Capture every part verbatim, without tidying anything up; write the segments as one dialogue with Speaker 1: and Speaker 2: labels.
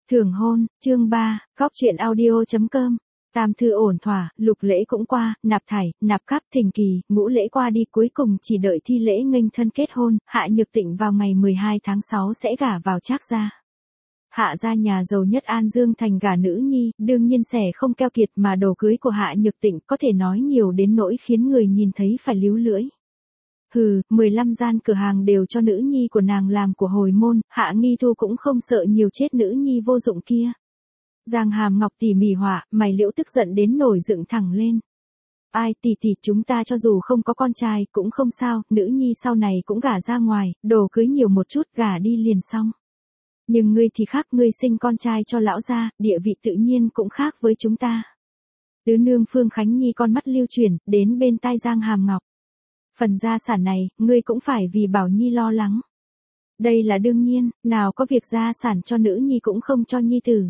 Speaker 1: Thường hôn, chương ba, Cóc truyện audio chấm com. Tam thư ổn thỏa, lục lễ cũng qua, nạp thải, nạp cáp thình kỳ, ngũ lễ qua đi, cuối cùng chỉ đợi thi lễ nghênh thân kết hôn. Hạ Nhược Tịnh vào ngày mười hai tháng sáu sẽ gả vào Trác gia. Hạ gia nhà giàu nhất An Dương thành gả nữ nhi, đương nhiên sẽ không keo kiệt, mà đồ cưới của Hạ Nhược Tịnh có thể nói nhiều đến nỗi khiến người nhìn thấy phải líu lưỡi. Hừ, mười lăm gian cửa hàng đều cho nữ nhi của nàng làm của hồi môn, Hạ Nghi Thu cũng không sợ nhiều chết nữ nhi vô dụng kia. Giang Hàm Ngọc tỉ mỉ họa, mày liễu tức giận đến nổi dựng thẳng lên. Ai tỷ tỷ, chúng ta cho dù không có con trai cũng không sao, nữ nhi sau này cũng gả ra ngoài, đồ cưới nhiều một chút, gả đi liền xong. Nhưng ngươi thì khác, ngươi sinh con trai cho lão gia, địa vị tự nhiên cũng khác với chúng ta. Tứ nương Phương Khánh Nhi con mắt lưu chuyển, đến bên tai Giang Hàm Ngọc. Phần gia sản này, ngươi cũng phải vì Bảo Nhi lo lắng. Đây là đương nhiên, nào có việc gia sản cho nữ nhi cũng không cho nhi tử.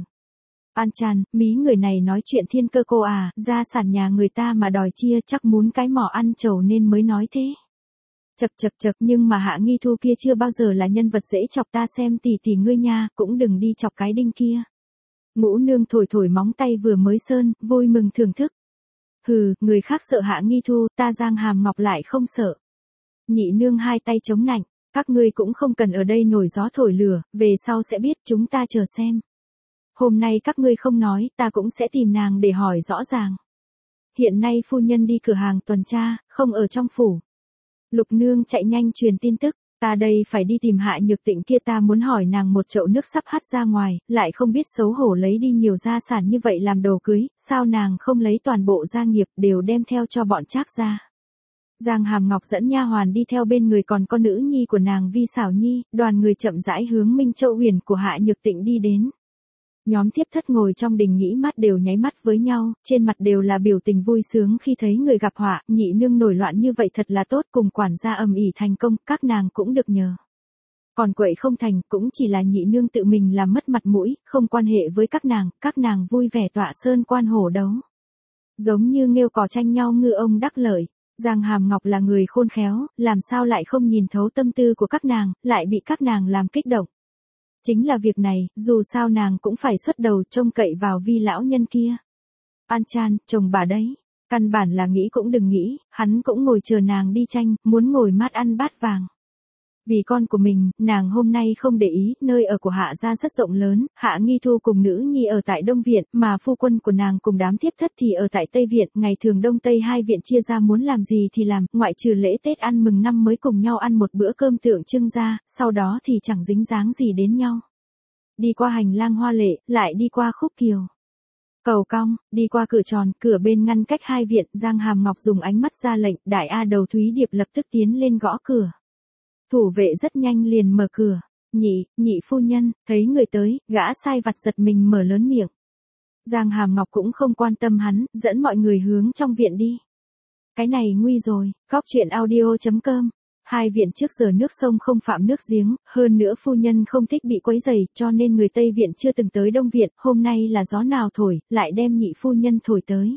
Speaker 1: An Chan, mí người này nói chuyện thiên cơ cô à, gia sản nhà người ta mà đòi chia chắc muốn cái mỏ ăn trầu nên mới nói thế. Chật chật chật, nhưng mà Hạ Nghi Thu kia chưa bao giờ là nhân vật dễ chọc, ta xem tỷ tỷ ngươi nha, cũng đừng đi chọc cái đinh kia. Ngũ nương thổi thổi móng tay vừa mới sơn, vui mừng thưởng thức. Hừ, người khác sợ Hạ Nghi Thu, ta Giang Hàm Ngọc lại không sợ. Nhị nương hai tay chống nạnh, các ngươi cũng không cần ở đây nổi gió thổi lửa, về sau sẽ biết, chúng ta chờ xem. Hôm nay các ngươi không nói, ta cũng sẽ tìm nàng để hỏi rõ ràng. Hiện nay phu nhân đi cửa hàng tuần tra, không ở trong phủ. Lục nương chạy nhanh truyền tin tức, ta đây phải đi tìm Hạ Nhược Tịnh kia, ta muốn hỏi nàng một chậu nước sắp hắt ra ngoài, lại không biết xấu hổ lấy đi nhiều gia sản như vậy làm đồ cưới, sao nàng không lấy toàn bộ gia nghiệp đều đem theo cho bọn Trác gia. Giang Hàm Ngọc dẫn nha hoàn đi theo bên người, còn con nữ nhi của nàng Vi Xảo Nhi, đoàn người chậm rãi hướng Minh Châu Huyền của Hạ Nhược Tịnh đi đến. Nhóm thiếp thất ngồi trong đình nghĩ mắt đều nháy mắt với nhau, trên mặt đều là biểu tình vui sướng khi thấy người gặp họa. Nhị nương nổi loạn như vậy thật là tốt, cùng quản gia ầm ĩ thành công, các nàng cũng được nhờ. Còn quậy không thành, cũng chỉ là nhị nương tự mình làm mất mặt mũi, không quan hệ với các nàng, các nàng vui vẻ tọa sơn quan hổ đấu. Giống như nghêu cò tranh nhau ngư ông đắc lợi. Giang Hàm Ngọc là người khôn khéo, làm sao lại không nhìn thấu tâm tư của các nàng, lại bị các nàng làm kích động. Chính là việc này, dù sao nàng cũng phải xuất đầu trông cậy vào Vi lão nhân kia. An Chan, chồng bà đấy. Căn bản là nghĩ cũng đừng nghĩ, hắn cũng ngồi chờ nàng đi tranh, muốn ngồi mát ăn bát vàng. Vì con của mình, nàng hôm nay không để ý, nơi ở của Hạ gia rất rộng lớn, Hạ Nghi Thu cùng nữ nhi ở tại Đông Viện, mà phu quân của nàng cùng đám thiếp thất thì ở tại Tây Viện, ngày thường Đông Tây hai viện chia ra muốn làm gì thì làm, ngoại trừ lễ Tết ăn mừng năm mới cùng nhau ăn một bữa cơm tượng trưng ra, sau đó thì chẳng dính dáng gì đến nhau. Đi qua hành lang hoa lệ, lại đi qua khúc kiều. Cầu cong, đi qua cửa tròn, cửa bên ngăn cách hai viện, Giang Hàm Ngọc dùng ánh mắt ra lệnh, đại A Đầu Thúy Điệp lập tức tiến lên gõ cửa. Thủ vệ rất nhanh liền mở cửa. Nhị, nhị phu nhân, thấy người tới, gã sai vặt giật mình mở lớn miệng. Giang Hàm Ngọc cũng không quan tâm hắn, dẫn mọi người hướng trong viện đi. Cái này nguy rồi, Cóc truyện audio chấm com. Hai viện trước giờ nước sông không phạm nước giếng, hơn nữa phu nhân không thích bị quấy rầy, cho nên người Tây viện chưa từng tới Đông viện, hôm nay là gió nào thổi, lại đem nhị phu nhân thổi tới.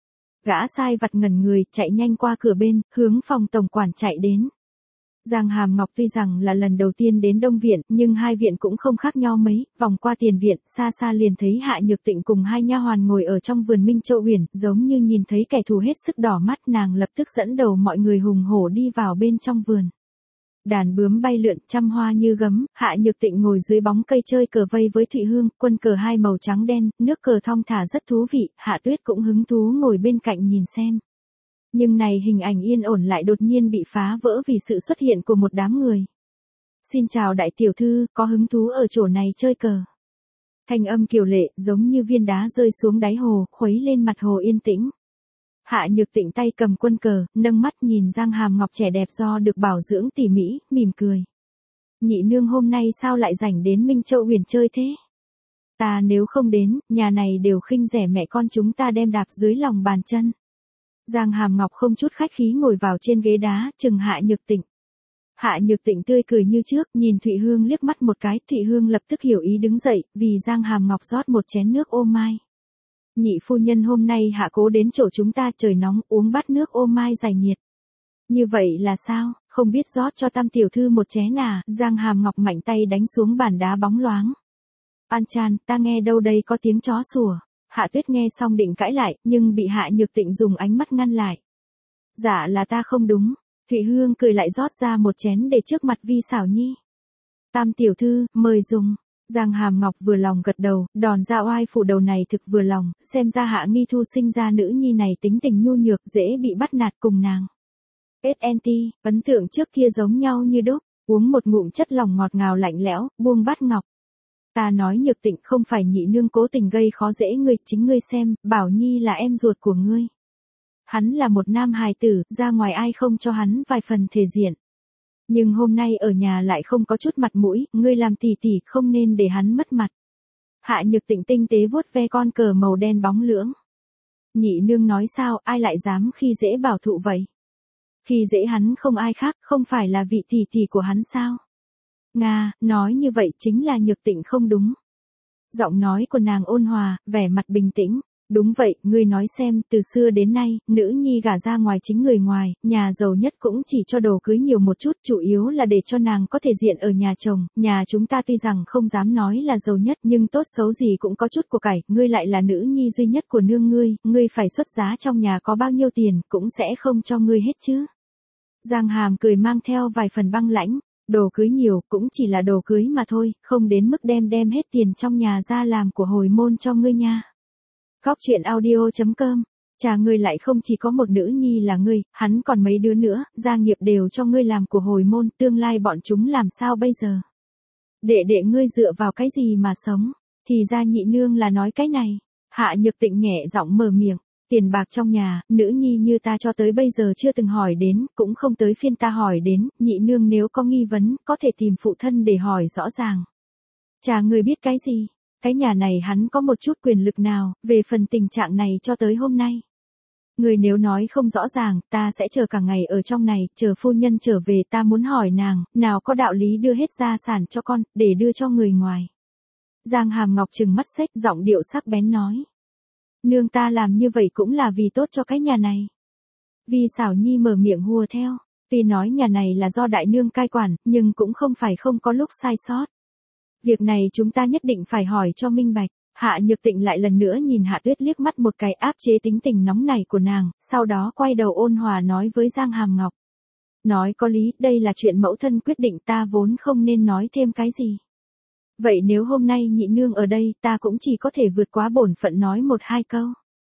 Speaker 1: Gã sai vặt ngẩn người, chạy nhanh qua cửa bên, hướng phòng tổng quản chạy đến. Giang Hàm Ngọc tuy rằng là lần đầu tiên đến Đông Viện, nhưng hai viện cũng không khác nhau mấy, vòng qua tiền viện, xa xa liền thấy Hạ Nhược Tịnh cùng hai nha hoàn ngồi ở trong vườn Minh Châu Huyền, giống như nhìn thấy kẻ thù hết sức đỏ mắt, nàng lập tức dẫn đầu mọi người hùng hổ đi vào bên trong vườn. Đàn bướm bay lượn, trăm hoa như gấm, Hạ Nhược Tịnh ngồi dưới bóng cây chơi cờ vây với Thụy Hương, quân cờ hai màu trắng đen, nước cờ thong thả rất thú vị, Hạ Tuyết cũng hứng thú ngồi bên cạnh nhìn xem. Nhưng này hình ảnh yên ổn lại đột nhiên bị phá vỡ vì sự xuất hiện của một đám người. Xin chào đại tiểu thư, có hứng thú ở chỗ này chơi cờ. Thanh âm kiều lệ giống như viên đá rơi xuống đáy hồ, khuấy lên mặt hồ yên tĩnh. Hạ Nhược Tịnh tay cầm quân cờ, nâng mắt nhìn Giang Hàm Ngọc trẻ đẹp do được bảo dưỡng tỉ mỉ, mỉm cười. Nhị nương hôm nay sao lại rảnh đến Minh Châu Huyền chơi thế? Ta nếu không đến, nhà này đều khinh rẻ mẹ con chúng ta đem đạp dưới lòng bàn chân. Giang Hàm Ngọc không chút khách khí ngồi vào trên ghế đá, chừng Hạ Nhược Tịnh. Hạ Nhược Tịnh tươi cười như trước, nhìn Thụy Hương liếc mắt một cái, Thụy Hương lập tức hiểu ý đứng dậy, vì Giang Hàm Ngọc rót một chén nước ô mai. Nhị phu nhân hôm nay hạ cố đến chỗ chúng ta, trời nóng, uống bát nước ô mai giải nhiệt. Như vậy là sao, không biết rót cho tam tiểu thư một chén à? Giang Hàm Ngọc mạnh tay đánh xuống bàn đá bóng loáng. An Chan, ta nghe đâu đây có tiếng chó sủa. Hạ Tuyết nghe xong định cãi lại, nhưng bị Hạ Nhược Tịnh dùng ánh mắt ngăn lại. Dạ là ta không đúng. Thụy Hương cười lại rót ra một chén để trước mặt Vi Xảo Nhi. Tam tiểu thư, mời dùng. Giang Hàm Ngọc vừa lòng gật đầu, đòn ra oai phủ đầu này thực vừa lòng, xem ra Hạ Nghi Thu sinh ra nữ nhi này tính tình nhu nhược dễ bị bắt nạt cùng nàng. ét en tê, ấn tượng trước kia giống nhau như đúc, uống một ngụm chất lỏng ngọt ngào lạnh lẽo, buông bát ngọc. Ta nói Nhược Tịnh không phải nhị nương cố tình gây khó dễ ngươi, chính ngươi xem, Bảo Nhi là em ruột của ngươi. Hắn là một nam hài tử, ra ngoài ai không cho hắn vài phần thể diện. Nhưng hôm nay ở nhà lại không có chút mặt mũi, ngươi làm tỷ tỷ không nên để hắn mất mặt. Hạ Nhược Tịnh tinh tế vuốt ve con cờ màu đen bóng lưỡng. Nhị nương nói sao, ai lại dám khi dễ Bảo Thụ vậy? Khi dễ hắn không ai khác, không phải là vị tỷ tỷ của hắn sao? Nga, nói như vậy chính là Nhược Tịnh không đúng. Giọng nói của nàng ôn hòa, vẻ mặt bình tĩnh. Đúng vậy, ngươi nói xem, từ xưa đến nay, nữ nhi gả ra ngoài chính người ngoài, nhà giàu nhất cũng chỉ cho đồ cưới nhiều một chút, chủ yếu là để cho nàng có thể diện ở nhà chồng, nhà chúng ta tuy rằng không dám nói là giàu nhất, nhưng tốt xấu gì cũng có chút của cải, ngươi lại là nữ nhi duy nhất của nương ngươi, ngươi phải xuất giá trong nhà có bao nhiêu tiền, cũng sẽ không cho ngươi hết chứ. Giang Hàm cười mang theo vài phần băng lãnh, đồ cưới nhiều, cũng chỉ là đồ cưới mà thôi, không đến mức đem đem hết tiền trong nhà ra làm của hồi môn cho ngươi nha. Góc truyện audio chấm com, cha ngươi lại không chỉ có một nữ nhi là ngươi, hắn còn mấy đứa nữa, gia nghiệp đều cho ngươi làm của hồi môn, tương lai bọn chúng làm sao bây giờ? Đệ đệ ngươi dựa vào cái gì mà sống? Thì ra nhị nương là nói cái này. Hạ Nhược Tịnh nhẹ giọng mở miệng, tiền bạc trong nhà, nữ nhi như ta cho tới bây giờ chưa từng hỏi đến, cũng không tới phiên ta hỏi đến, nhị nương nếu có nghi vấn, có thể tìm phụ thân để hỏi rõ ràng. Cha ngươi biết cái gì? Cái nhà này hắn có một chút quyền lực nào, về phần tình trạng này cho tới hôm nay. Người nếu nói không rõ ràng, ta sẽ chờ cả ngày ở trong này, chờ phu nhân trở về ta muốn hỏi nàng, nào có đạo lý đưa hết gia sản cho con, để đưa cho người ngoài. Giang Hàm Ngọc trừng mắt xếch, giọng điệu sắc bén nói. Nương ta làm như vậy cũng là vì tốt cho cái nhà này. Vi Xảo Nhi mở miệng hùa theo, tuy nói nhà này là do đại nương cai quản, nhưng cũng không phải không có lúc sai sót. Việc này chúng ta nhất định phải hỏi cho minh bạch. Hạ Nhược Tịnh lại lần nữa nhìn Hạ Tuyết liếc mắt một cái áp chế tính tình nóng nảy của nàng, sau đó quay đầu ôn hòa nói với Giang Hàm Ngọc. Nói có lý, đây là chuyện mẫu thân quyết định, ta vốn không nên nói thêm cái gì. Vậy nếu hôm nay nhị nương ở đây, ta cũng chỉ có thể vượt quá bổn phận nói một hai câu.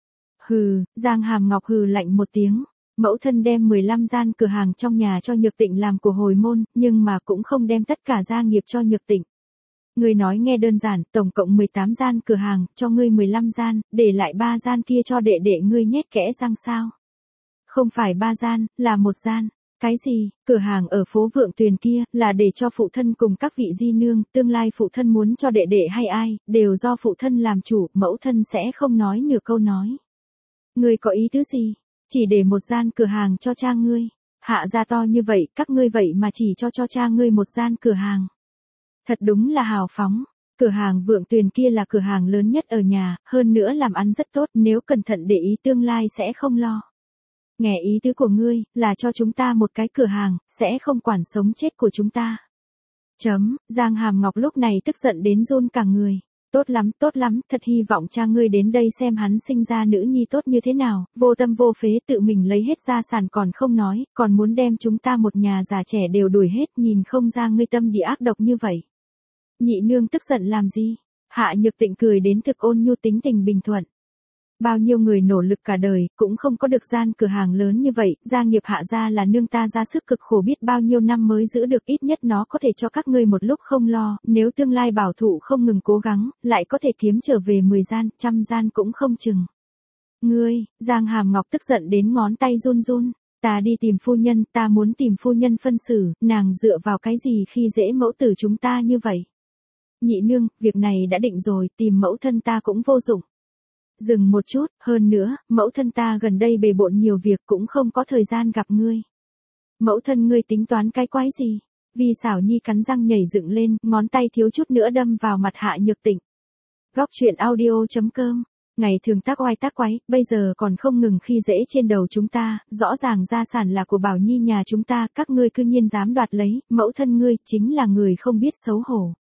Speaker 1: Hừ, Giang Hàm Ngọc hừ lạnh một tiếng. Mẫu thân đem mười lăm gian cửa hàng trong nhà cho Nhược Tịnh làm của hồi môn, nhưng mà cũng không đem tất cả gia nghiệp cho Nhược Tịnh. Ngươi nói nghe đơn giản, tổng cộng mười tám gian cửa hàng, cho ngươi mười lăm gian, để lại ba gian kia cho đệ đệ ngươi nhét kẽ răng sao? Không phải ba gian, là một gian. Cái gì, cửa hàng ở phố Vượng Tuyền kia, là để cho phụ thân cùng các vị di nương, tương lai phụ thân muốn cho đệ đệ hay ai, đều do phụ thân làm chủ, mẫu thân sẽ không nói nửa câu nói. Ngươi có ý tứ gì? Chỉ để một gian cửa hàng cho cha ngươi. Hạ gia to như vậy, các ngươi vậy mà chỉ cho cho cha ngươi một gian cửa hàng. Thật đúng là hào phóng. Cửa hàng Vượng Tuyền kia là cửa hàng lớn nhất ở nhà, hơn nữa làm ăn rất tốt, nếu cẩn thận để ý tương lai sẽ không lo. Nghe ý tứ của ngươi, là cho chúng ta một cái cửa hàng, sẽ không quản sống chết của chúng ta. Chấm, Giang Hàm Ngọc lúc này tức giận đến run cả người. Tốt lắm, tốt lắm, thật hy vọng cha ngươi đến đây xem hắn sinh ra nữ nhi tốt như thế nào, vô tâm vô phế tự mình lấy hết gia sản còn không nói, còn muốn đem chúng ta một nhà già trẻ đều đuổi hết, nhìn không ra ngươi tâm địa ác độc như vậy. Nhị nương tức giận làm gì? Hạ Nhược Tịnh cười đến thực ôn nhu tính tình bình thuận. Bao nhiêu người nỗ lực cả đời, cũng không có được gian cửa hàng lớn như vậy, gia nghiệp Hạ gia là nương ta ra sức cực khổ biết bao nhiêu năm mới giữ được, ít nhất nó có thể cho các ngươi một lúc không lo, nếu tương lai Bảo Thụ không ngừng cố gắng, lại có thể kiếm trở về mười gian, trăm gian cũng không chừng. Ngươi, Giang Hàm Ngọc tức giận đến ngón tay run run, ta đi tìm phu nhân, ta muốn tìm phu nhân phân xử, nàng dựa vào cái gì khi dễ mẫu tử chúng ta như vậy? Nhị nương, việc này đã định rồi, tìm mẫu thân ta cũng vô dụng. Dừng một chút, hơn nữa, mẫu thân ta gần đây bề bộn nhiều việc cũng không có thời gian gặp ngươi. Mẫu thân ngươi tính toán cái quái gì? Vi Xảo Nhi cắn răng nhảy dựng lên, ngón tay thiếu chút nữa đâm vào mặt Hạ Nhược Tịnh. Góc truyện audio chấm com, ngày thường tác oai tác quái, bây giờ còn không ngừng khi dễ trên đầu chúng ta, rõ ràng gia sản là của Bảo Nhi nhà chúng ta, các ngươi cư nhiên dám đoạt lấy, mẫu thân ngươi chính là người không biết xấu hổ.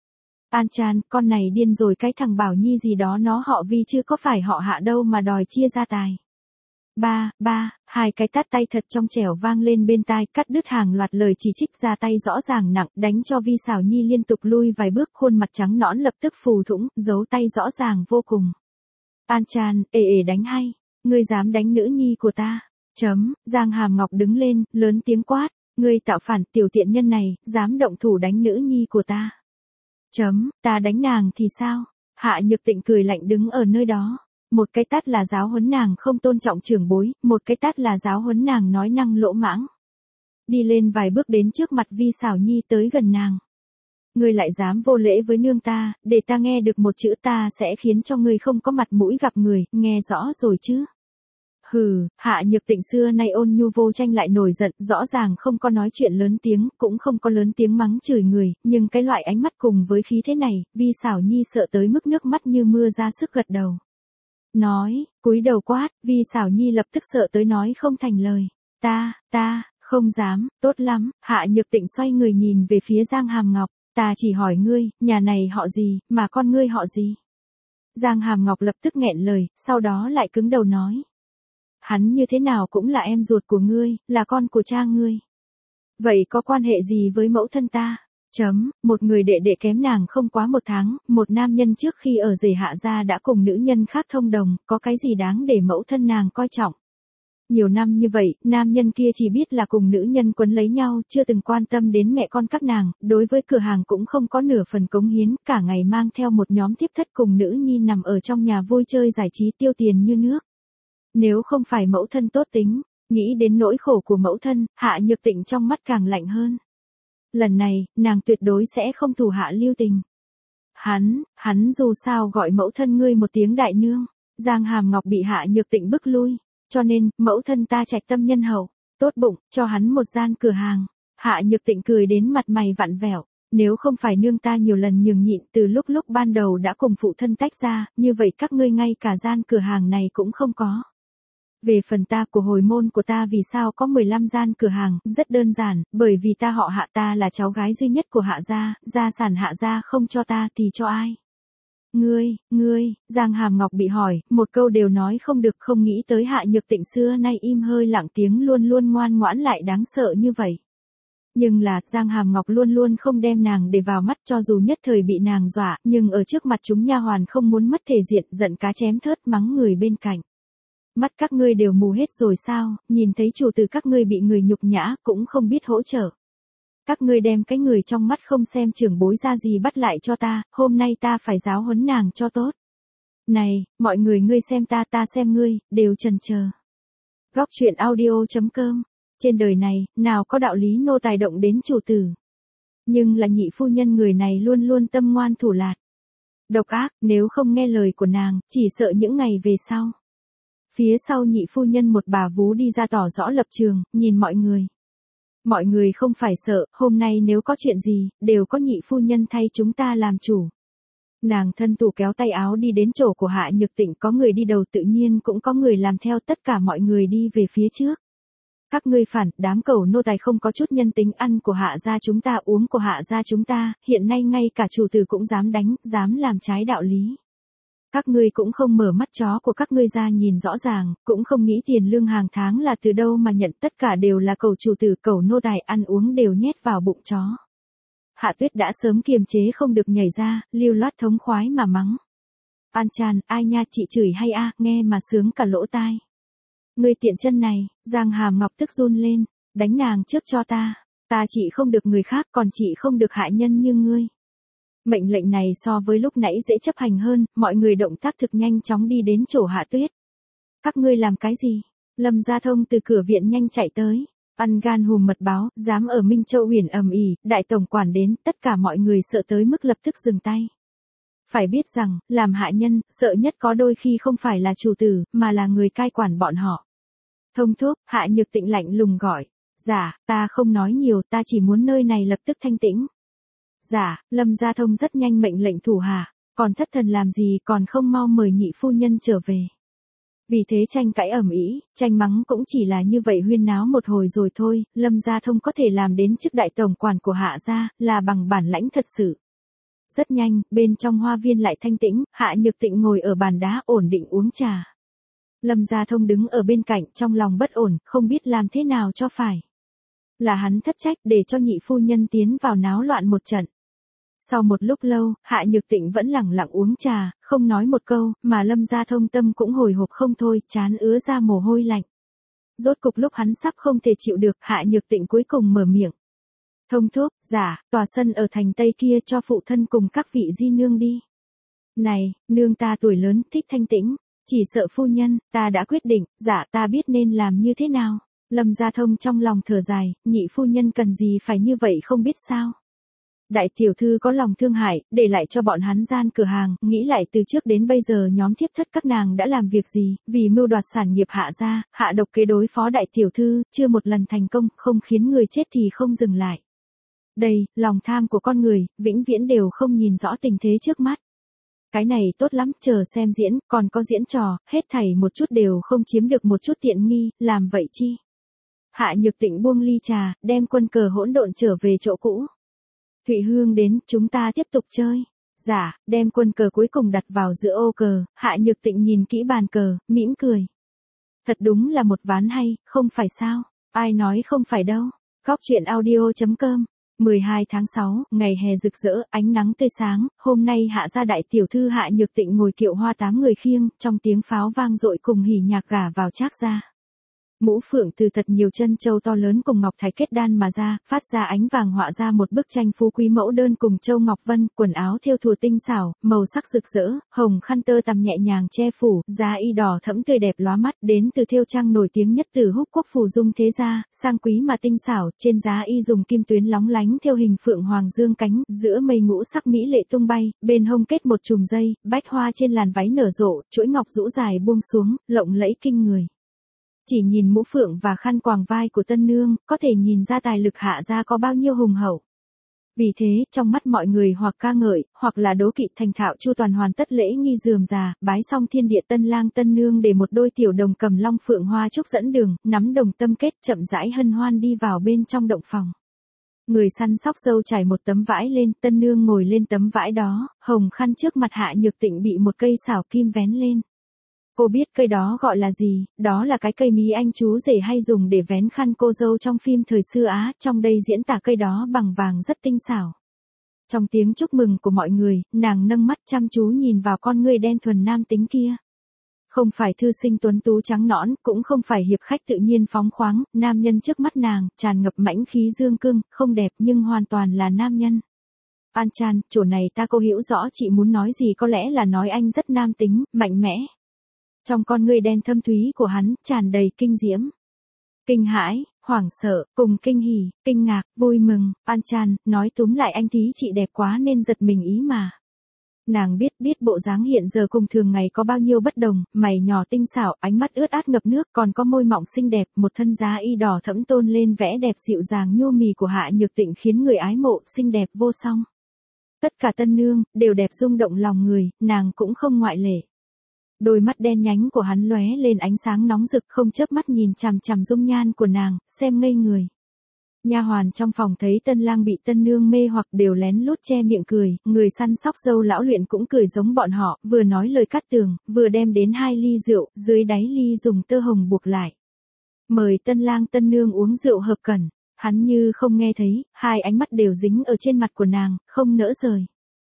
Speaker 1: An Chan, con này điên rồi, cái thằng Bảo Nhi gì đó nó họ Vi chứ có phải họ Hạ đâu mà đòi chia gia tài. Ba, ba, hai cái tát tay thật trong trẻo vang lên bên tai, cắt đứt hàng loạt lời chỉ trích, ra tay rõ ràng nặng, đánh cho Vi Xảo Nhi liên tục lui vài bước, khuôn mặt trắng nõn lập tức phù thủng, dấu tay rõ ràng vô cùng. An Chan, ề ề đánh hay, ngươi dám đánh nữ nhi của ta. Chấm, Giang Hàm Ngọc đứng lên, lớn tiếng quát, ngươi tạo phản, tiểu tiện nhân này, dám động thủ đánh nữ nhi của ta. Chấm, ta đánh nàng thì sao? Hạ Nhược Tịnh cười lạnh đứng ở nơi đó. Một cái tát là giáo huấn nàng không tôn trọng trưởng bối, một cái tát là giáo huấn nàng nói năng lỗ mãng. Đi lên vài bước đến trước mặt Vi Xảo Nhi tới gần nàng. Ngươi lại dám vô lễ với nương ta, để ta nghe được một chữ ta sẽ khiến cho ngươi không có mặt mũi gặp người, nghe rõ rồi chứ. Hừ, Hạ Nhược Tịnh xưa nay ôn nhu vô tranh lại nổi giận, rõ ràng không có nói chuyện lớn tiếng, cũng không có lớn tiếng mắng chửi người, nhưng cái loại ánh mắt cùng với khí thế này, Vi Xảo Nhi sợ tới mức nước mắt như mưa ra sức gật đầu. Nói, cúi đầu quát, Vi Xảo Nhi lập tức sợ tới nói không thành lời. Ta, ta, không dám, tốt lắm, Hạ Nhược Tịnh xoay người nhìn về phía Giang Hàm Ngọc, ta chỉ hỏi ngươi, nhà này họ gì, mà con ngươi họ gì? Giang Hàm Ngọc lập tức nghẹn lời, sau đó lại cứng đầu nói. Hắn như thế nào cũng là em ruột của ngươi, là con của cha ngươi. Vậy có quan hệ gì với mẫu thân ta? Chấm, một người đệ đệ kém nàng không quá một tháng, một nam nhân trước khi ở rể Hạ gia đã cùng nữ nhân khác thông đồng, có cái gì đáng để mẫu thân nàng coi trọng. Nhiều năm như vậy, nam nhân kia chỉ biết là cùng nữ nhân quấn lấy nhau, chưa từng quan tâm đến mẹ con các nàng, đối với cửa hàng cũng không có nửa phần cống hiến, cả ngày mang theo một nhóm tiếp thất cùng nữ nhi nằm ở trong nhà vui chơi giải trí tiêu tiền như nước. Nếu không phải mẫu thân tốt tính, nghĩ đến nỗi khổ của mẫu thân, Hạ Nhược Tịnh trong mắt càng lạnh hơn. Lần này, nàng tuyệt đối sẽ không thủ hạ lưu tình. Hắn, hắn dù sao gọi mẫu thân ngươi một tiếng đại nương. Giang Hàm Ngọc bị Hạ Nhược Tịnh bức lui, cho nên, mẫu thân ta trạch tâm nhân hậu, tốt bụng, cho hắn một gian cửa hàng. Hạ Nhược Tịnh cười đến mặt mày vặn vẹo, nếu không phải nương ta nhiều lần nhường nhịn từ lúc lúc ban đầu đã cùng phụ thân tách ra, như vậy các ngươi ngay cả gian cửa hàng này cũng không có. Về phần ta của hồi môn của ta vì sao có mười lăm gian cửa hàng, rất đơn giản, bởi vì ta họ Hạ, ta là cháu gái duy nhất của Hạ gia, gia sản Hạ gia không cho ta thì cho ai? Ngươi, ngươi, Giang Hàm Ngọc bị hỏi, một câu đều nói không được, không nghĩ tới Hạ Nhược Tịnh xưa nay im hơi lặng tiếng luôn luôn ngoan ngoãn lại đáng sợ như vậy. Nhưng là, Giang Hàm Ngọc luôn luôn không đem nàng để vào mắt, cho dù nhất thời bị nàng dọa, nhưng ở trước mặt chúng nha hoàn không muốn mất thể diện, giận cá chém thớt mắng người bên cạnh. Mắt các ngươi đều mù hết rồi sao, nhìn thấy chủ tử các ngươi bị người nhục nhã, cũng không biết hỗ trợ. Các ngươi đem cái người trong mắt không xem trưởng bối ra gì bắt lại cho ta, hôm nay ta phải giáo huấn nàng cho tốt. Này, mọi người ngươi xem ta ta xem ngươi, đều chần chờ. Góc truyện audio chấm com. Trên đời này, nào có đạo lý nô tài động đến chủ tử. Nhưng là nhị phu nhân người này luôn luôn tâm ngoan thủ lạt. Độc ác, nếu không nghe lời của nàng, chỉ sợ những ngày về sau. Phía sau nhị phu nhân một bà vú đi ra tỏ rõ lập trường, nhìn mọi người. Mọi người không phải sợ, hôm nay nếu có chuyện gì, đều có nhị phu nhân thay chúng ta làm chủ. Nàng thân thủ kéo tay áo đi đến chỗ của Hạ Nhược Tịnh, có người đi đầu tự nhiên cũng có người làm theo, tất cả mọi người đi về phía trước. Các ngươi phản, đám cẩu nô tài không có chút nhân tính, ăn của Hạ gia chúng ta, uống của Hạ gia chúng ta, hiện nay ngay cả chủ tử cũng dám đánh, dám làm trái đạo lý. Các ngươi cũng không mở mắt chó của các ngươi ra nhìn rõ ràng, cũng không nghĩ tiền lương hàng tháng là từ đâu mà nhận, tất cả đều là cẩu chủ tử, cẩu nô tài, ăn uống đều nhét vào bụng chó. Hạ Tuyết đã sớm kiềm chế không được nhảy ra, lưu loát thống khoái mà mắng. An Chan, ai nha, chị chửi hay a, nghe mà sướng cả lỗ tai. Ngươi tiện chân này, Giang Hàm Ngọc tức run lên, đánh nàng trước cho ta, ta chỉ không được người khác, còn chị không được hại nhân như ngươi. Mệnh lệnh này so với lúc nãy dễ chấp hành hơn, mọi người động tác thực nhanh chóng đi đến chỗ Hạ Tuyết. Các ngươi làm cái gì? Lâm Gia Thông từ cửa viện nhanh chạy tới, ăn gan hùm mật báo, dám ở Minh Châu Uyển ầm ĩ, đại tổng quản đến, tất cả mọi người sợ tới mức lập tức dừng tay. Phải biết rằng, làm hạ nhân, sợ nhất có đôi khi không phải là chủ tử, mà là người cai quản bọn họ. Thông thúc, Hạ Nhược Tịnh lạnh lùng gọi. Dạ, ta không nói nhiều, ta chỉ muốn nơi này lập tức thanh tĩnh. Dạ, Lâm Gia Thông rất nhanh mệnh lệnh thủ hạ, còn thất thần làm gì, còn không mau mời nhị phu nhân trở về. Vì thế tranh cãi ầm ĩ, tranh mắng cũng chỉ là như vậy huyên náo một hồi rồi thôi, Lâm Gia Thông có thể làm đến chức đại tổng quản của Hạ gia, là bằng bản lãnh thật sự. Rất nhanh, bên trong hoa viên lại thanh tĩnh, Hạ Nhược Tịnh ngồi ở bàn đá ổn định uống trà. Lâm Gia Thông đứng ở bên cạnh, trong lòng bất ổn, không biết làm thế nào cho phải. Là hắn thất trách để cho nhị phu nhân tiến vào náo loạn một trận. Sau một lúc lâu, Hạ Nhược Tịnh vẫn lẳng lặng uống trà, không nói một câu, mà Lâm Gia Thông tâm cũng hồi hộp không thôi, trán ứa ra mồ hôi lạnh. Rốt cục lúc hắn sắp không thể chịu được, Hạ Nhược Tịnh cuối cùng mở miệng. Thông thúc, dạ, tòa sân ở thành Tây kia cho phụ thân cùng các vị di nương đi. Này, nương ta tuổi lớn, thích thanh tĩnh, chỉ sợ phu nhân, ta đã quyết định, dạ ta biết nên làm như thế nào. Lâm Gia Thông trong lòng thở dài, nhị phu nhân cần gì phải như vậy không biết sao. Đại tiểu thư có lòng thương hại, để lại cho bọn hắn gian cửa hàng, nghĩ lại từ trước đến bây giờ nhóm thiếp thất các nàng đã làm việc gì, vì mưu đoạt sản nghiệp Hạ gia, hạ độc kế đối phó đại tiểu thư, chưa một lần thành công, không khiến người chết thì không dừng lại. Đây, lòng tham của con người, vĩnh viễn đều không nhìn rõ tình thế trước mắt. Cái này tốt lắm, chờ xem diễn, còn có diễn trò, hết thảy một chút đều không chiếm được một chút tiện nghi, làm vậy chi. Hạ Nhược Tịnh buông ly trà, đem quân cờ hỗn độn trở về chỗ cũ. Thụy Hương đến, chúng ta tiếp tục chơi. Dạ, đem quân cờ cuối cùng đặt vào giữa ô cờ, Hạ Nhược Tịnh nhìn kỹ bàn cờ, mỉm cười. Thật đúng là một ván hay, không phải sao, ai nói không phải đâu. Góc truyện audio chấm com mười hai tháng sáu, ngày hè rực rỡ, ánh nắng tươi sáng, hôm nay Hạ gia đại tiểu thư Hạ Nhược Tịnh ngồi kiệu hoa tám người khiêng, trong tiếng pháo vang dội cùng hỉ nhạc gả vào Trác gia. Mũ phượng từ thật nhiều chân châu to lớn cùng ngọc thạch kết đan mà ra, phát ra ánh vàng họa ra một bức tranh phú quý mẫu đơn cùng châu ngọc vân, quần áo thêu thùa tinh xảo, màu sắc rực rỡ, hồng khăn tơ tằm nhẹ nhàng che phủ, giá y đỏ thẫm tươi đẹp lóa mắt, đến từ thêu trang nổi tiếng nhất từ Húc Quốc phủ dung thế gia, sang quý mà tinh xảo, trên giá y dùng kim tuyến lóng lánh thêu hình phượng hoàng dương cánh, giữa mây ngũ sắc mỹ lệ tung bay, bên hông kết một chùm dây, bách hoa trên làn váy nở rộ, chuỗi ngọc rũ dài buông xuống, lộng lẫy kinh người. Chỉ nhìn mũ phượng và khăn quàng vai của tân nương, có thể nhìn ra tài lực Hạ gia có bao nhiêu hùng hậu. Vì thế, trong mắt mọi người hoặc ca ngợi, hoặc là đố kỵ thành thạo chu toàn hoàn tất lễ nghi rườm rà, bái xong thiên địa tân lang tân nương để một đôi tiểu đồng cầm long phượng hoa trúc dẫn đường, nắm đồng tâm kết chậm rãi hân hoan đi vào bên trong động phòng. Người săn sóc dâu trải một tấm vải lên, tân nương ngồi lên tấm vải đó, hồng khăn trước mặt Hạ Nhược Tịnh bị một cây xảo kim vén lên. Cô biết cây đó gọi là gì, đó là cái cây mí anh chú rể hay dùng để vén khăn cô dâu trong phim thời xưa Á, trong đây diễn tả cây đó bằng vàng rất tinh xảo. Trong tiếng chúc mừng của mọi người, nàng nâng mắt chăm chú nhìn vào con người đen thuần nam tính kia. Không phải thư sinh tuấn tú trắng nõn, cũng không phải hiệp khách tự nhiên phóng khoáng, nam nhân trước mắt nàng, tràn ngập mãnh khí dương cương, không đẹp nhưng hoàn toàn là nam nhân. An Chan, chỗ này ta cô hiểu rõ chị muốn nói gì, có lẽ là nói anh rất nam tính, mạnh mẽ. Trong con ngươi đen thâm thúy của hắn, tràn đầy kinh diễm. Kinh hãi, hoảng sợ, cùng kinh hỉ, kinh ngạc, vui mừng, An Chan, nói túm lại anh tí chị đẹp quá nên giật mình ý mà. Nàng biết biết bộ dáng hiện giờ cùng thường ngày có bao nhiêu bất đồng, mày nhỏ tinh xảo, ánh mắt ướt át ngập nước, còn có môi mọng xinh đẹp, một thân giá y đỏ thẫm tôn lên vẻ đẹp dịu dàng nhô mì của Hạ Nhược Tịnh khiến người ái mộ, xinh đẹp vô song. Tất cả tân nương, đều đẹp rung động lòng người, nàng cũng không ngoại lệ. Đôi mắt đen nhánh của hắn lóe lên ánh sáng nóng rực, không chớp mắt nhìn chằm chằm dung nhan của nàng, xem ngây người. Nha hoàn trong phòng thấy tân lang bị tân nương mê hoặc đều lén lút che miệng cười, người săn sóc dâu lão luyện cũng cười giống bọn họ, vừa nói lời cắt tường, vừa đem đến hai ly rượu, dưới đáy ly dùng tơ hồng buộc lại. Mời tân lang tân nương uống rượu hợp cẩn, hắn như không nghe thấy, hai ánh mắt đều dính ở trên mặt của nàng, không nỡ rời.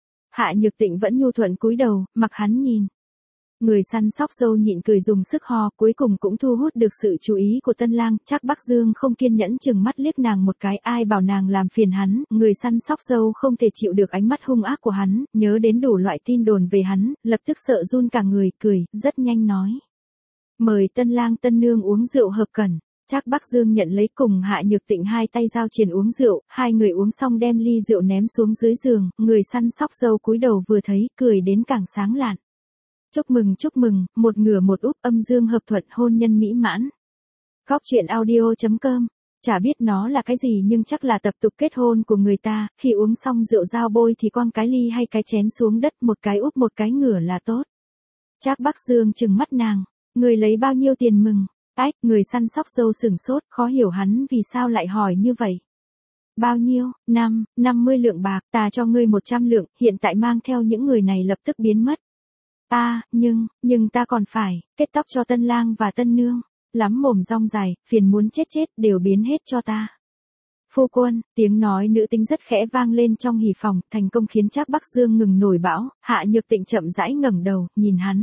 Speaker 1: Hạ Nhược Tịnh vẫn nhu thuận cúi đầu, mặc hắn nhìn. Người săn sóc dâu nhịn cười dùng sức ho, cuối cùng cũng thu hút được sự chú ý của tân lang, Trác Bắc Dương không kiên nhẫn chừng mắt liếc nàng một cái, ai bảo nàng làm phiền hắn, người săn sóc dâu không thể chịu được ánh mắt hung ác của hắn, nhớ đến đủ loại tin đồn về hắn, lập tức sợ run cả người, cười, rất nhanh nói. Mời tân lang tân nương uống rượu hợp cẩn. Trác Bắc Dương nhận lấy cùng Hạ Nhược Tịnh hai tay giao triền uống rượu, hai người uống xong đem ly rượu ném xuống dưới giường, người săn sóc dâu cúi đầu vừa thấy, cười đến càng sáng lạn. Chúc mừng chúc mừng, một ngửa một úp, âm dương hợp thuận, hôn nhân mỹ mãn. Góc truyện audio chấm com, chả biết nó là cái gì nhưng chắc là tập tục kết hôn của người ta, khi uống xong rượu giao bôi thì quăng cái ly hay cái chén xuống đất, một cái úp một cái ngửa là tốt. Trác Bắc Dương trừng mắt nàng, người lấy bao nhiêu tiền mừng? Ách, người săn sóc dâu sửng sốt, khó hiểu hắn vì sao lại hỏi như vậy. bao nhiêu, năm, năm mươi lượng bạc, ta cho ngươi một trăm lượng, hiện tại mang theo những người này lập tức biến mất. Ta, nhưng, nhưng ta còn phải, kết tóc cho tân lang và tân nương, lắm mồm rong dài, phiền muốn chết chết, đều biến hết cho ta. Phu quân, tiếng nói nữ tính rất khẽ vang lên trong hỉ phòng, thành công khiến Trác Bắc Dương ngừng nổi bão, Hạ Nhược Tịnh chậm rãi ngẩng đầu, nhìn hắn.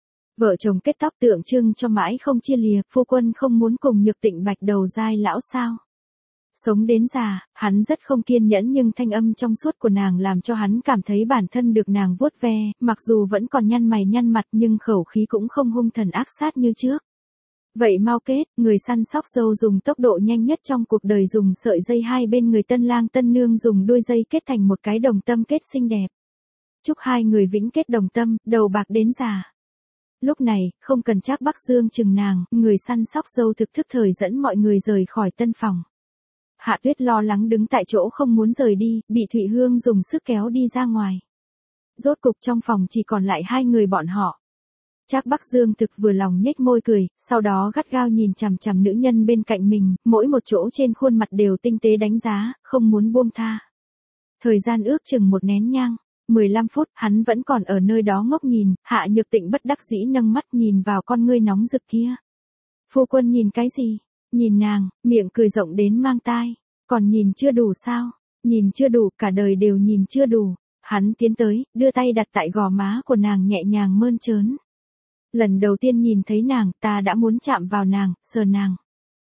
Speaker 1: Vợ chồng kết tóc tượng trưng cho mãi không chia lìa, phu quân không muốn cùng Nhược Tịnh bạch đầu dai lão sao? Sống đến già, hắn rất không kiên nhẫn nhưng thanh âm trong suốt của nàng làm cho hắn cảm thấy bản thân được nàng vuốt ve, mặc dù vẫn còn nhăn mày nhăn mặt nhưng khẩu khí cũng không hung thần ác sát như trước. Vậy mau kết, người săn sóc dâu dùng tốc độ nhanh nhất trong cuộc đời dùng sợi dây hai bên người tân lang tân nương dùng đuôi dây kết thành một cái đồng tâm kết xinh đẹp. Chúc hai người vĩnh kết đồng tâm, đầu bạc đến già. Lúc này, không cần Trác Bắc Dương chừng nàng, người săn sóc dâu thực thức thời dẫn mọi người rời khỏi tân phòng. Hạ Tuyết lo lắng đứng tại chỗ không muốn rời đi, bị Thụy Hương dùng sức kéo đi ra ngoài. Rốt cục trong phòng chỉ còn lại hai người bọn họ. Trác Bắc Dương thực vừa lòng nhếch môi cười, sau đó gắt gao nhìn chằm chằm nữ nhân bên cạnh mình, mỗi một chỗ trên khuôn mặt đều tinh tế đánh giá, không muốn buông tha. Thời gian ước chừng một nén nhang, mười lăm phút, hắn vẫn còn ở nơi đó ngốc nhìn, Hạ Nhược Tịnh bất đắc dĩ nâng mắt nhìn vào con ngươi nóng rực kia. Phu quân nhìn cái gì? Nhìn nàng, miệng cười rộng đến mang tai, còn nhìn chưa đủ sao? Nhìn chưa đủ, cả đời đều nhìn chưa đủ. Hắn tiến tới, đưa tay đặt tại gò má của nàng nhẹ nhàng mơn trớn. Lần đầu tiên nhìn thấy nàng, ta đã muốn chạm vào nàng, sờ nàng.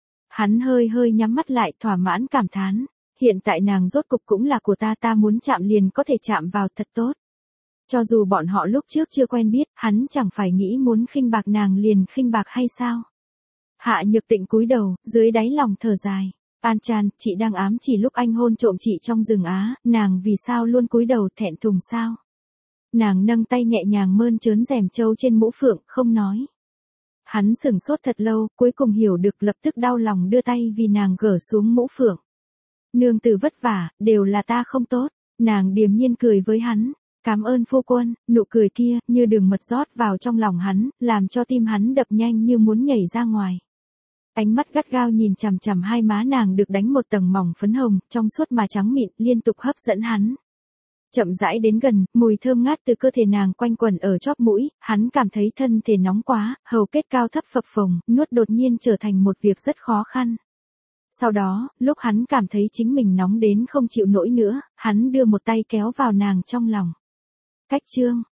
Speaker 1: Hắn hơi hơi nhắm mắt lại, thỏa mãn cảm thán. Hiện tại nàng rốt cục cũng là của ta, ta muốn chạm liền có thể chạm vào, thật tốt. Cho dù bọn họ lúc trước chưa quen biết, hắn chẳng phải nghĩ muốn khinh bạc nàng liền khinh bạc hay sao? Hạ Nhược Tịnh cúi đầu, dưới đáy lòng thở dài. An Chan, chị đang ám chỉ lúc anh hôn trộm chị trong rừng Á, nàng vì sao luôn cúi đầu, thẹn thùng sao? Nàng nâng tay nhẹ nhàng mơn trớn rèm trâu trên mũ phượng, không nói. Hắn sửng sốt thật lâu, cuối cùng hiểu được, lập tức đau lòng đưa tay vì nàng gỡ xuống mũ phượng. Nương tử vất vả, đều là ta không tốt. Nàng điềm nhiên cười với hắn. Cảm ơn phu quân, nụ cười kia, như đường mật rót vào trong lòng hắn, làm cho tim hắn đập nhanh như muốn nhảy ra ngoài. Ánh mắt gắt gao nhìn chằm chằm hai má nàng được đánh một tầng mỏng phấn hồng, trong suốt mà trắng mịn, liên tục hấp dẫn hắn. Chậm rãi đến gần, mùi thơm ngát từ cơ thể nàng quanh quẩn ở chóp mũi, hắn cảm thấy thân thể nóng quá, hầu kết cao thấp phập phồng, nuốt đột nhiên trở thành một việc rất khó khăn. Sau đó, lúc hắn cảm thấy chính mình nóng đến không chịu nổi nữa, hắn đưa một tay kéo vào nàng trong lòng. Cách chương